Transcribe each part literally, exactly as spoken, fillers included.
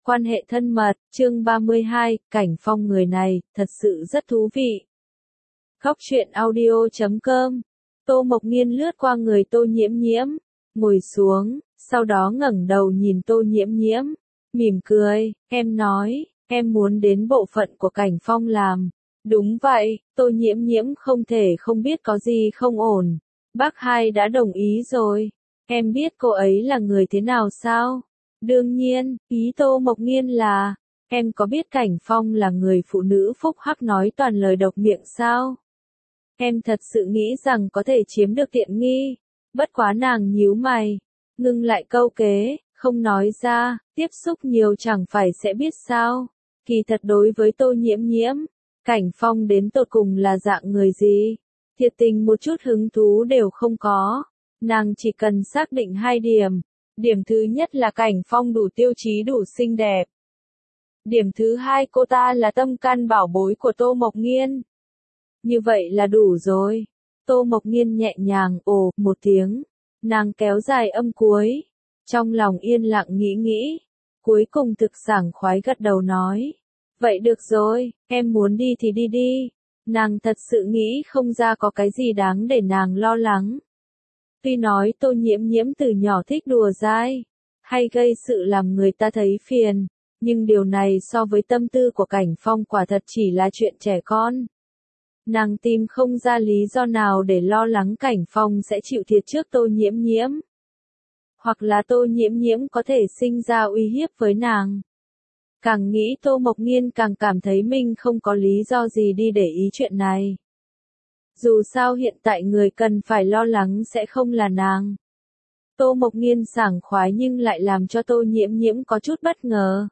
Quan hệ thân mật, chương ba mươi hai, Cảnh Phong người này, thật sự rất thú vị. Góc truyện audio chấm com. Tô Mộc Nghiên lướt qua người Tô Nhiễm Nhiễm, ngồi xuống, sau đó ngẩng đầu nhìn Tô Nhiễm Nhiễm, mỉm cười, em nói, em muốn đến bộ phận của Cảnh Phong làm. Đúng vậy, Tô Nhiễm Nhiễm không thể không biết có gì không ổn. Bác hai đã đồng ý rồi. Em biết cô ấy là người thế nào sao? Đương nhiên, ý Tô Mộc Nghiên là, em có biết Cảnh Phong là người phụ nữ phúc hắc nói toàn lời độc miệng sao? Em thật sự nghĩ rằng có thể chiếm được tiện nghi. Bất quá nàng nhíu mày, ngưng lại câu kế, không nói ra, tiếp xúc nhiều chẳng phải sẽ biết sao. Kỳ thật đối với Tô Nhiễm Nhiễm, Cảnh Phong đến tột cùng là dạng người gì? Thiệt tình một chút hứng thú đều không có. Nàng chỉ cần xác định hai điểm. Điểm thứ nhất là Cảnh Phong đủ tiêu chí đủ xinh đẹp. Điểm thứ hai cô ta là tâm can bảo bối của Tô Mộc Nghiên. Như vậy là đủ rồi. Tô Mộc Nghiên nhẹ nhàng ồ một tiếng. Nàng kéo dài âm cuối. Trong lòng yên lặng nghĩ nghĩ. Cuối cùng thực sảng khoái gật đầu nói. Vậy được rồi, em muốn đi thì đi đi. Nàng thật sự nghĩ không ra có cái gì đáng để nàng lo lắng. Tuy nói Tô Nhiễm Nhiễm từ nhỏ thích đùa dai, hay gây sự làm người ta thấy phiền, nhưng điều này so với tâm tư của Cảnh Phong quả thật chỉ là chuyện trẻ con. Nàng tìm không ra lý do nào để lo lắng Cảnh Phong sẽ chịu thiệt trước Tô Nhiễm Nhiễm. Hoặc là Tô Nhiễm Nhiễm có thể sinh ra uy hiếp với nàng. Càng nghĩ Tô Mộc Nghiên càng cảm thấy mình không có lý do gì đi để ý chuyện này. Dù sao hiện tại người cần phải lo lắng sẽ không là nàng. Tô Mộc Nghiên sảng khoái nhưng lại làm cho Tô Nhiễm Nhiễm có chút bất ngờ.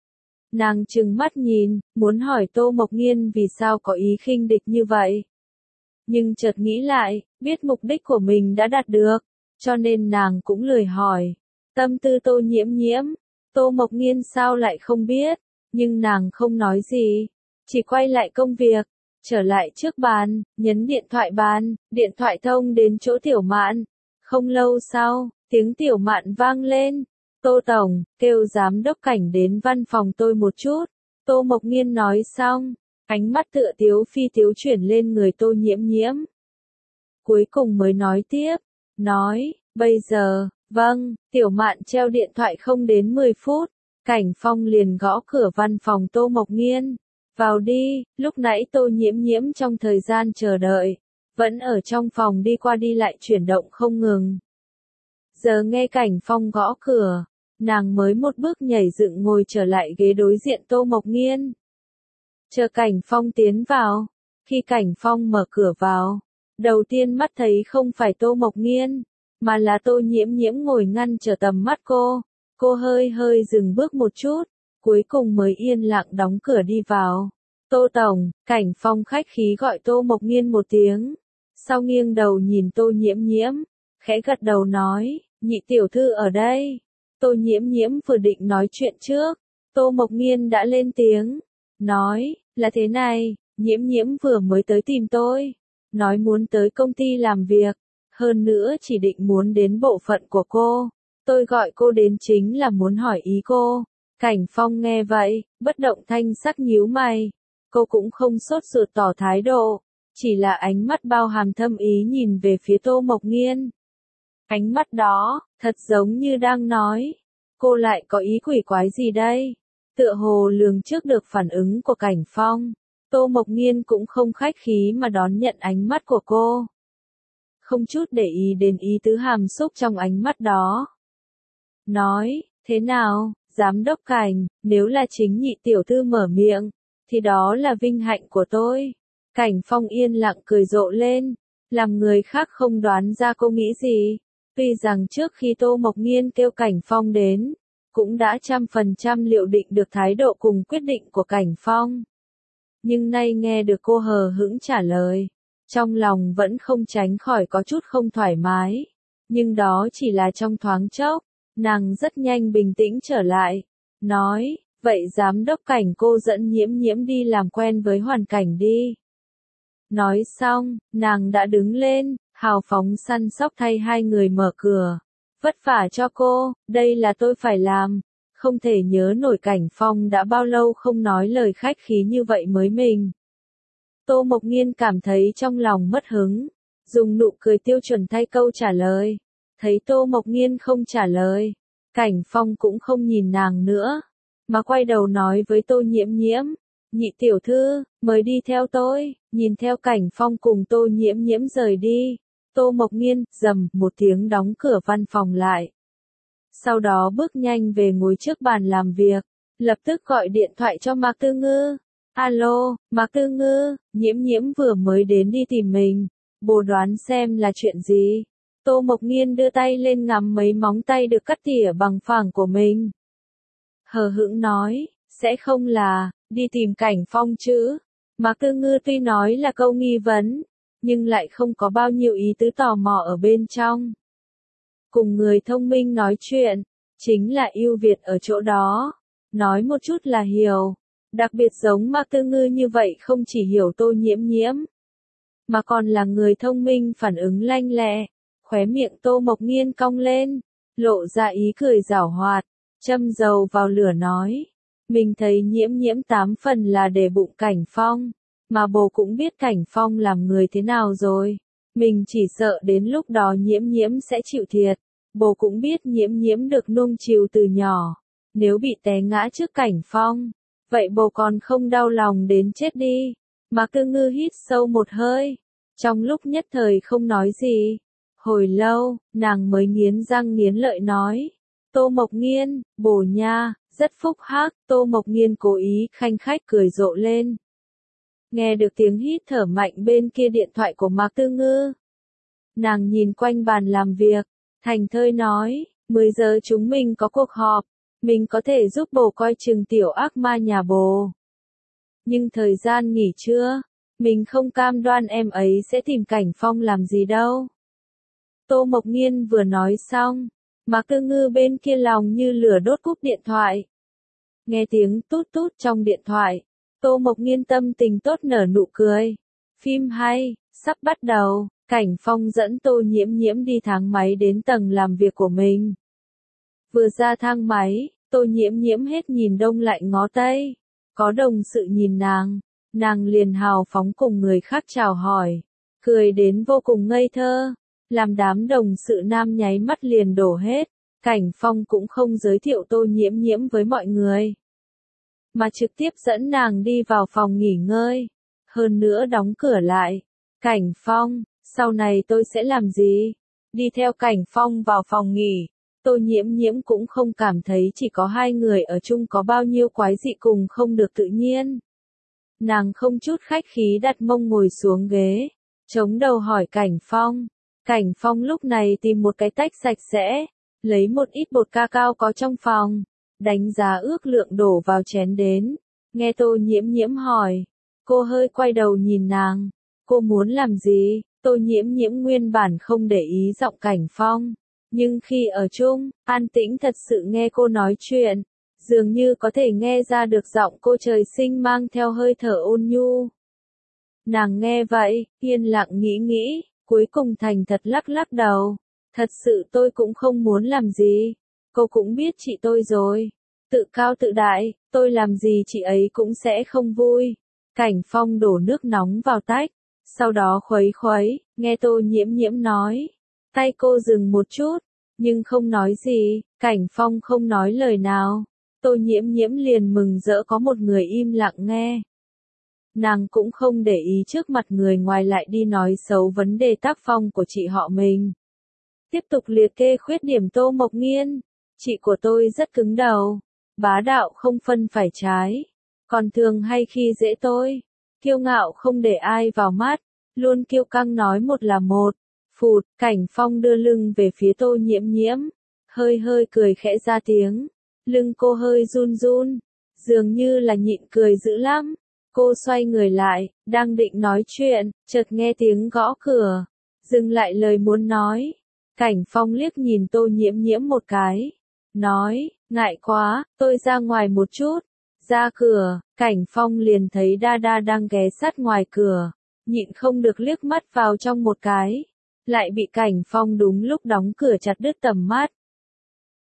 Nàng trừng mắt nhìn, muốn hỏi Tô Mộc Nghiên vì sao có ý khinh địch như vậy. Nhưng chợt nghĩ lại, biết mục đích của mình đã đạt được, cho nên nàng cũng lười hỏi. Tâm tư Tô Nhiễm Nhiễm, Tô Mộc Nghiên sao lại không biết, nhưng nàng không nói gì, chỉ quay lại công việc. Trở lại trước bàn, nhấn điện thoại bàn, điện thoại thông đến chỗ Tiểu Mạn. Không lâu sau, tiếng Tiểu Mạn vang lên. Tô Tổng, kêu giám đốc Cảnh đến văn phòng tôi một chút. Tô Mộc Nghiên nói xong, ánh mắt tựa tiếu phi tiếu chuyển lên người Tô Nhiễm Nhiễm. Cuối cùng mới nói tiếp, nói, bây giờ, vâng, Tiểu Mạn treo điện thoại không đến mười phút. Cảnh Phong liền gõ cửa văn phòng Tô Mộc Nghiên. Vào đi, lúc nãy Tô Nhiễm Nhiễm trong thời gian chờ đợi, vẫn ở trong phòng đi qua đi lại chuyển động không ngừng. Giờ nghe Cảnh Phong gõ cửa, nàng mới một bước nhảy dựng ngồi trở lại ghế đối diện Tô Mộc Nghiên. Chờ Cảnh Phong tiến vào, khi Cảnh Phong mở cửa vào, đầu tiên mắt thấy không phải Tô Mộc Nghiên, mà là Tô Nhiễm Nhiễm ngồi ngăn trở tầm mắt cô. Cô hơi hơi dừng bước một chút. Cuối cùng mới yên lặng đóng cửa đi vào. Tô Tổng, Cảnh Phong khách khí gọi Tô Mộc Nghiên một tiếng. Sau nghiêng đầu nhìn Tô Nhiễm Nhiễm, khẽ gật đầu nói, nhị tiểu thư ở đây. Tô Nhiễm Nhiễm vừa định nói chuyện trước, Tô Mộc Nghiên đã lên tiếng, nói, là thế này, Nhiễm Nhiễm vừa mới tới tìm tôi, nói muốn tới công ty làm việc, hơn nữa chỉ định muốn đến bộ phận của cô. Tôi gọi cô đến chính là muốn hỏi ý cô. Cảnh Phong nghe vậy, bất động thanh sắc nhíu mày. Cô cũng không sốt ruột tỏ thái độ, chỉ là ánh mắt bao hàm thâm ý nhìn về phía Tô Mộc Nghiên. Ánh mắt đó, thật giống như đang nói, cô lại có ý quỷ quái gì đây? Tựa hồ lường trước được phản ứng của Cảnh Phong, Tô Mộc Nghiên cũng không khách khí mà đón nhận ánh mắt của cô. Không chút để ý đến ý tứ hàm xúc trong ánh mắt đó. Nói, thế nào? Giám đốc Cảnh, nếu là chính nhị tiểu thư mở miệng, thì đó là vinh hạnh của tôi. Cảnh Phong yên lặng cười rộ lên, làm người khác không đoán ra cô nghĩ gì. Tuy rằng trước khi Tô Mộc Nghiên kêu Cảnh Phong đến, cũng đã trăm phần trăm liệu định được thái độ cùng quyết định của Cảnh Phong. Nhưng nay nghe được cô hờ hững trả lời, trong lòng vẫn không tránh khỏi có chút không thoải mái. Nhưng đó chỉ là trong thoáng chốc. Nàng rất nhanh bình tĩnh trở lại, nói, vậy giám đốc Cảnh cô dẫn Nhiễm Nhiễm đi làm quen với hoàn cảnh đi. Nói xong, nàng đã đứng lên, hào phóng săn sóc thay hai người mở cửa. Vất vả cho cô, đây là tôi phải làm. Không thể nhớ nổi Cảnh Phong đã bao lâu không nói lời khách khí như vậy với mình. Tô Mộc Nghiên cảm thấy trong lòng mất hứng, dùng nụ cười tiêu chuẩn thay câu trả lời. Thấy Tô Mộc Nghiên không trả lời, Cảnh Phong cũng không nhìn nàng nữa, mà quay đầu nói với Tô Nhiễm Nhiễm, nhị tiểu thư, mời đi theo tôi. Nhìn theo Cảnh Phong cùng Tô Nhiễm Nhiễm rời đi, Tô Mộc Nghiên, rầm, một tiếng đóng cửa văn phòng lại. Sau đó bước nhanh về ngồi trước bàn làm việc, lập tức gọi điện thoại cho Mạc Tư Ngư. Alo, Mạc Tư Ngư, Nhiễm Nhiễm vừa mới đến đi tìm mình, bồ đoán xem là chuyện gì. Tô Mộc Nghiên đưa tay lên ngắm mấy móng tay được cắt tỉa bằng phẳng của mình. Hờ hững nói, sẽ không là, đi tìm Cảnh Phong chứ. Mạc Tư Ngư tuy nói là câu nghi vấn, nhưng lại không có bao nhiêu ý tứ tò mò ở bên trong. Cùng người thông minh nói chuyện, chính là ưu việt ở chỗ đó. Nói một chút là hiểu. Đặc biệt giống Mạc Tư Ngư như vậy không chỉ hiểu Tô Nhiễm Nhiễm, mà còn là người thông minh phản ứng lanh lẹ. Khóe miệng Tô Mộc Nghiên cong lên, lộ ra ý cười giảo hoạt, châm dầu vào lửa nói. Mình thấy Nhiễm Nhiễm tám phần là để bụng Cảnh Phong, mà bồ cũng biết Cảnh Phong làm người thế nào rồi. Mình chỉ sợ đến lúc đó Nhiễm Nhiễm sẽ chịu thiệt. Bồ cũng biết Nhiễm Nhiễm được nuông chiều từ nhỏ, nếu bị té ngã trước Cảnh Phong, vậy bồ còn không đau lòng đến chết đi. Mạc Tư Ngư hít sâu một hơi, trong lúc nhất thời không nói gì. Hồi lâu, nàng mới nghiến răng nghiến lợi nói. Tô Mộc Nghiên, bồ nha, rất phúc hắc. Tô Mộc Nghiên cố ý khanh khách cười rộ lên. Nghe được tiếng hít thở mạnh bên kia điện thoại của Mạc Tư Ngư. Nàng nhìn quanh bàn làm việc, thành thơi nói, mười giờ chúng mình có cuộc họp, mình có thể giúp bồ coi chừng tiểu ác ma nhà bồ. Nhưng thời gian nghỉ trưa, mình không cam đoan em ấy sẽ tìm Cảnh Phong làm gì đâu. Tô Mộc Nghiên vừa nói xong, Mạc Tư Ngư bên kia lòng như lửa đốt cúp điện thoại. Nghe tiếng tút tút trong điện thoại, Tô Mộc Nghiên tâm tình tốt nở nụ cười. Phim hay, sắp bắt đầu. Cảnh Phong dẫn Tô Nhiễm Nhiễm đi thang máy đến tầng làm việc của mình. Vừa ra thang máy, Tô Nhiễm Nhiễm hết nhìn đông lại ngó tây. Có đồng sự nhìn nàng, nàng liền hào phóng cùng người khác chào hỏi, cười đến vô cùng ngây thơ, làm đám đồng sự nam nháy mắt liền đổ hết. Cảnh Phong cũng không giới thiệu Tô Nhiễm Nhiễm với mọi người, mà trực tiếp dẫn nàng đi vào phòng nghỉ ngơi, hơn nữa đóng cửa lại. Cảnh Phong, sau này tôi sẽ làm gì? Đi theo Cảnh Phong vào phòng nghỉ, Tô Nhiễm Nhiễm cũng không cảm thấy chỉ có hai người ở chung có bao nhiêu quái dị cùng không được tự nhiên. Nàng không chút khách khí đặt mông ngồi xuống ghế, chống đầu hỏi Cảnh Phong. Cảnh Phong lúc này tìm một cái tách sạch sẽ, lấy một ít bột ca cao có trong phòng, đánh giá ước lượng đổ vào chén đến. Nghe Tô Nhiễm Nhiễm hỏi, cô hơi quay đầu nhìn nàng. Cô muốn làm gì? Tô Nhiễm Nhiễm nguyên bản không để ý giọng Cảnh Phong, nhưng khi ở chung, an tĩnh thật sự nghe cô nói chuyện, dường như có thể nghe ra được giọng cô trời sinh mang theo hơi thở ôn nhu. Nàng nghe vậy, yên lặng nghĩ nghĩ, cuối cùng thành thật lắc lắc đầu. Thật sự tôi cũng không muốn làm gì. Cô cũng biết chị tôi rồi. Tự cao tự đại, tôi làm gì chị ấy cũng sẽ không vui. Cảnh Phong đổ nước nóng vào tách, sau đó khuấy khuấy, nghe Tô Nhiễm Nhiễm nói. Tay cô dừng một chút, nhưng không nói gì. Cảnh Phong không nói lời nào. Tô Nhiễm Nhiễm liền mừng rỡ có một người im lặng nghe. Nàng cũng không để ý trước mặt người ngoài lại đi nói xấu vấn đề tác phong của chị họ mình. Tiếp tục liệt kê khuyết điểm Tô Mộc Nghiên. Chị của tôi rất cứng đầu, bá đạo không phân phải trái, còn thường hay khi dễ tôi, kiêu ngạo không để ai vào mắt, luôn kiêu căng nói một là một. Phụt, Cảnh Phong đưa lưng về phía Tô Nhiễm Nhiễm, hơi hơi cười khẽ ra tiếng, lưng cô hơi run run, dường như là nhịn cười dữ lắm. Cô xoay người lại, đang định nói chuyện, chợt nghe tiếng gõ cửa, dừng lại lời muốn nói. Cảnh Phong liếc nhìn Tô Nhiễm Nhiễm một cái, nói, ngại quá, tôi ra ngoài một chút. Ra cửa, Cảnh Phong liền thấy Đa Đa đang ghé sát ngoài cửa, nhịn không được liếc mắt vào trong một cái, lại bị Cảnh Phong đúng lúc đóng cửa chặt đứt tầm mắt.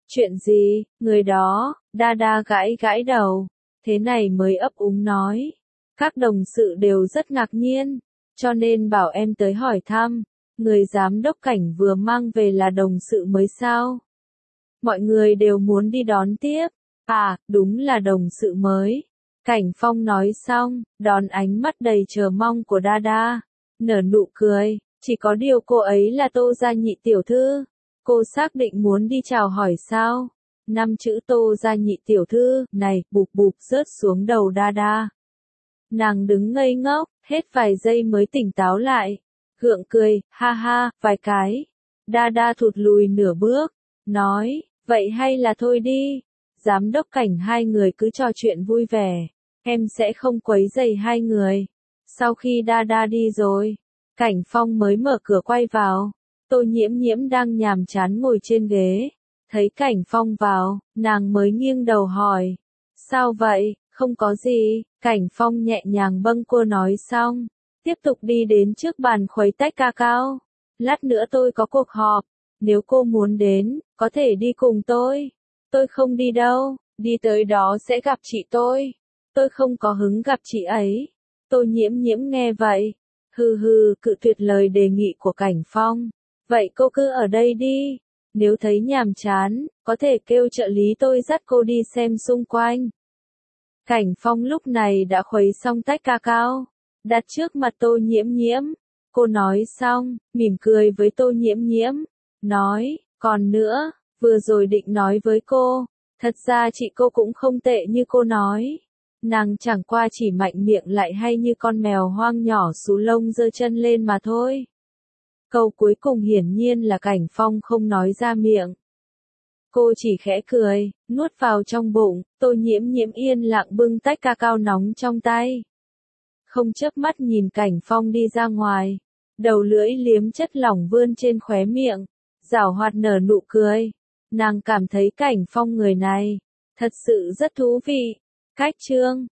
Chuyện gì, người đó, đa đa gãi gãi đầu, thế này mới ấp úng nói. Các đồng sự đều rất ngạc nhiên, cho nên bảo em tới hỏi thăm, người giám đốc Cảnh vừa mang về là đồng sự mới sao? Mọi người đều muốn đi đón tiếp, à, đúng là đồng sự mới. Cảnh Phong nói xong, đón ánh mắt đầy chờ mong của đa đa, nở nụ cười, chỉ có điều cô ấy là Tô gia nhị tiểu thư. Cô xác định muốn đi chào hỏi sao? Năm chữ Tô gia nhị tiểu thư, này, bụp bụp rớt xuống đầu đa đa. Nàng đứng ngây ngốc, hết vài giây mới tỉnh táo lại. Gượng cười, ha ha, vài cái. Đa đa thụt lùi nửa bước, nói, vậy hay là thôi đi. Giám đốc Cảnh hai người cứ trò chuyện vui vẻ, em sẽ không quấy rầy hai người. Sau khi đa đa đi rồi, Cảnh Phong mới mở cửa quay vào. Tô Nhiễm Nhiễm đang nhàm chán ngồi trên ghế. Thấy Cảnh Phong vào, nàng mới nghiêng đầu hỏi. Sao vậy, không có gì. Cảnh Phong nhẹ nhàng bâng quơ nói xong. Tiếp tục đi đến trước bàn khuấy tách cacao. Lát nữa tôi có cuộc họp. Nếu cô muốn đến, có thể đi cùng tôi. Tôi không đi đâu, đi tới đó sẽ gặp chị tôi. Tôi không có hứng gặp chị ấy. Tô Nhiễm Nhiễm nghe vậy. Hừ hừ, cự tuyệt lời đề nghị của Cảnh Phong. Vậy cô cứ ở đây đi. Nếu thấy nhàm chán, có thể kêu trợ lý tôi dắt cô đi xem xung quanh. Cảnh Phong lúc này đã khuấy xong tách cacao, đặt trước mặt Tô Nhiễm Nhiễm. Cô nói xong, mỉm cười với Tô Nhiễm Nhiễm, nói, còn nữa, vừa rồi định nói với cô, thật ra chị cô cũng không tệ như cô nói. Nàng chẳng qua chỉ mạnh miệng lại hay như con mèo hoang nhỏ xú lông giơ chân lên mà thôi. Câu cuối cùng hiển nhiên là Cảnh Phong không nói ra miệng. Cô chỉ khẽ cười, nuốt vào trong bụng. Tô Nhiễm Nhiễm yên lặng bưng tách cacao nóng trong tay. Không chớp mắt nhìn Cảnh Phong đi ra ngoài. Đầu lưỡi liếm chất lỏng vươn trên khóe miệng. Giảo hoạt nở nụ cười. Nàng cảm thấy Cảnh Phong người này thật sự rất thú vị. Cách chương